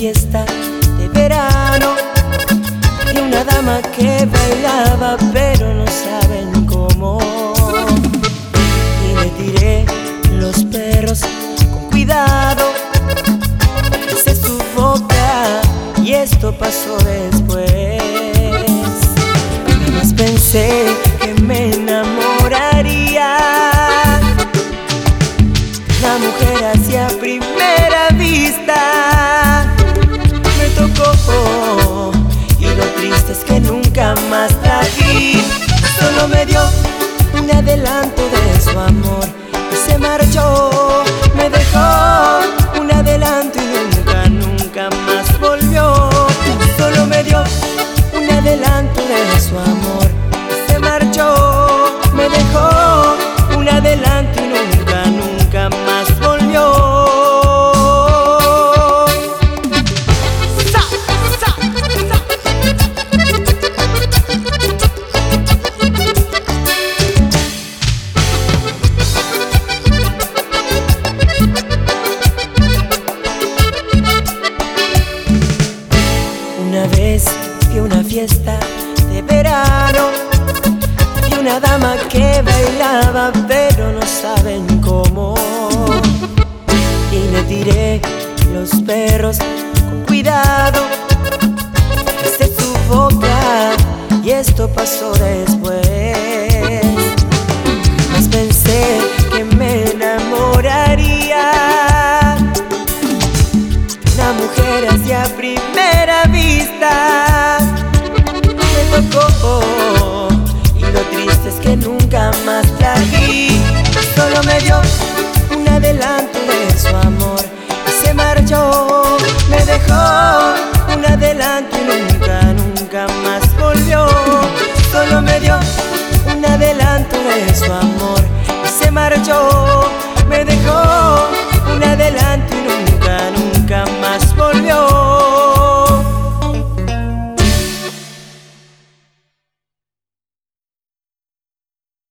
fiesta de verano y una dama que bailaba pero no saben cómo. Y le tiré los perros con cuidado desde su boca y esto pasó después. Jamás pensé que me enamoraría de una mujer hacia primera vista. Me tocó y lo triste es que nunca más la vi. Solo me dio un adelanto de su amor y se marchó. Me dejó un adelanto y nunca más volvió. Solo me dio un adelanto de su amor y se marchó. Me dejó un adelanto y nunca más volvió. Una vez fui a una fiesta de verano y una dama que bailaba pero no saben cómo. Y le tiré los perros con cuidado desde su boca y esto pasó después. Jamás pensé que me enamoraría de una mujer hacia primera vista. Me tocó y lo triste es que nunca más la vi. Solo me dio un adelanto de su amor y se marchó. Me dejó